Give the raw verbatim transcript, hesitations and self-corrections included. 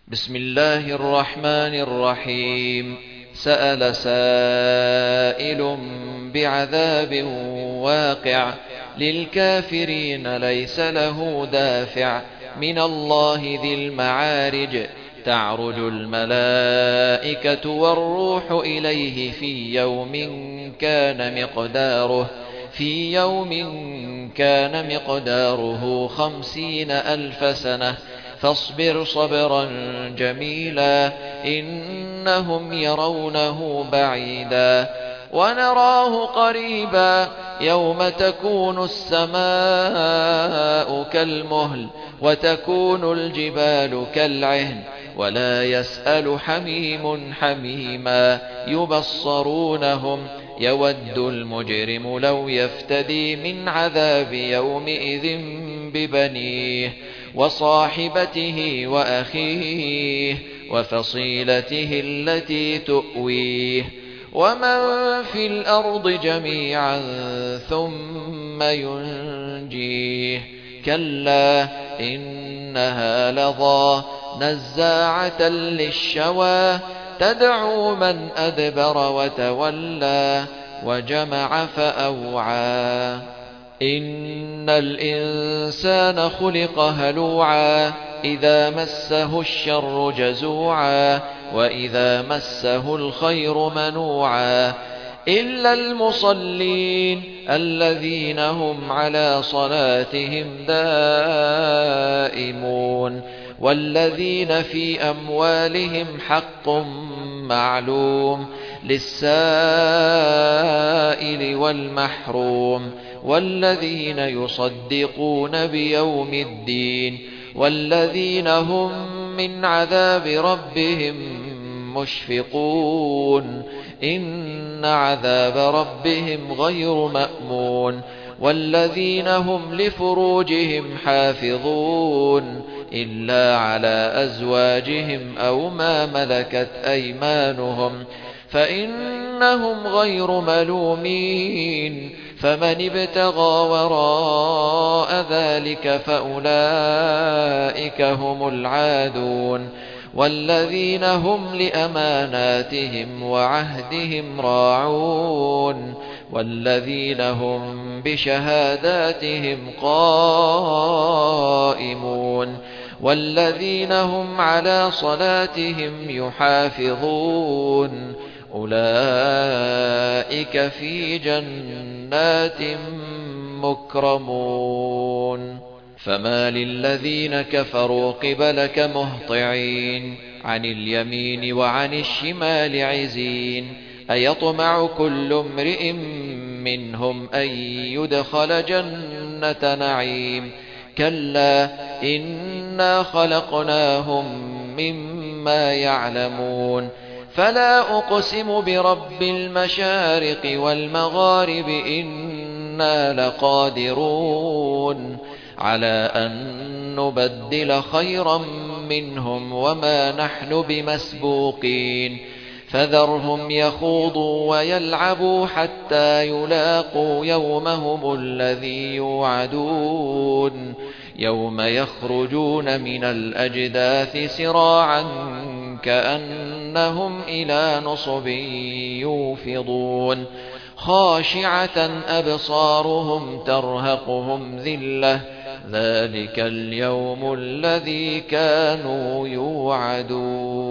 بسم الله الرحمن الرحيم. سأل سائل بعذاب واقع للكافرين ليس له دافع من الله ذي المعارج. تعرج الملائكة والروح إليه في يوم كان مقداره في يوم كان مقداره خمسين ألف سنة فاصبر صبرا جميلا إنهم يرونه بعيدا ونراه قريبا يوم تكون السماء كالمهل وتكون الجبال كالعهن ولا يسأل حميم حميما يبصرونهم يود المجرم لو يفتدي من عذاب يومئذ ببنيه وصاحبته وأخيه وفصيلته التي تؤويه ومن في الأرض جميعا ثم ينجيه كلا إنها لظى نزاعة للشوى تدعو من أدبر وتولى وجمع فأوعى إن الإنسان خلق هلوعا إذا مسه الشر جزوعا وإذا مسه الخير منوعا إلا المصلين الذين هم على صلاتهم دائمون والذين في أموالهم حق معلوم للسائل والمحروم والذين يصدقون بيوم الدين والذين هم من عذاب ربهم مشفقون إن عذاب ربهم غير مأمون والذين هم لفروجهم حافظون إلا على أزواجهم أو ما ملكت أيمانهم فإنهم غير ملومين فمن ابتغى وراء ذلك فأولئك هم العادون والذين هم لأماناتهم وعهدهم راعون والذين هم بشهاداتهم قائمون والذين هم على صلاتهم يحافظون أولئك في جنات مكرمون فما للذين كفروا قبلك مهطعين عن اليمين وعن الشمال عزين أيطمع كل امرئ منهم أن يدخل جنة نعيم كلا إنا خلقناهم مما يعلمون فلا أقسم برب المشارق والمغارب إنا لقادرون على أن نبدل خيرا منهم وما نحن بمسبوقين فذرهم يخوضوا ويلعبوا حتى يلاقوا يومهم الذي يوعدون يوم يخرجون من الأجداث سراعا كأنهم إلى نصب يوفضون خاشعة أبصارهم ترهقهم ذلة ذلك اليوم الذي كانوا يوعدون.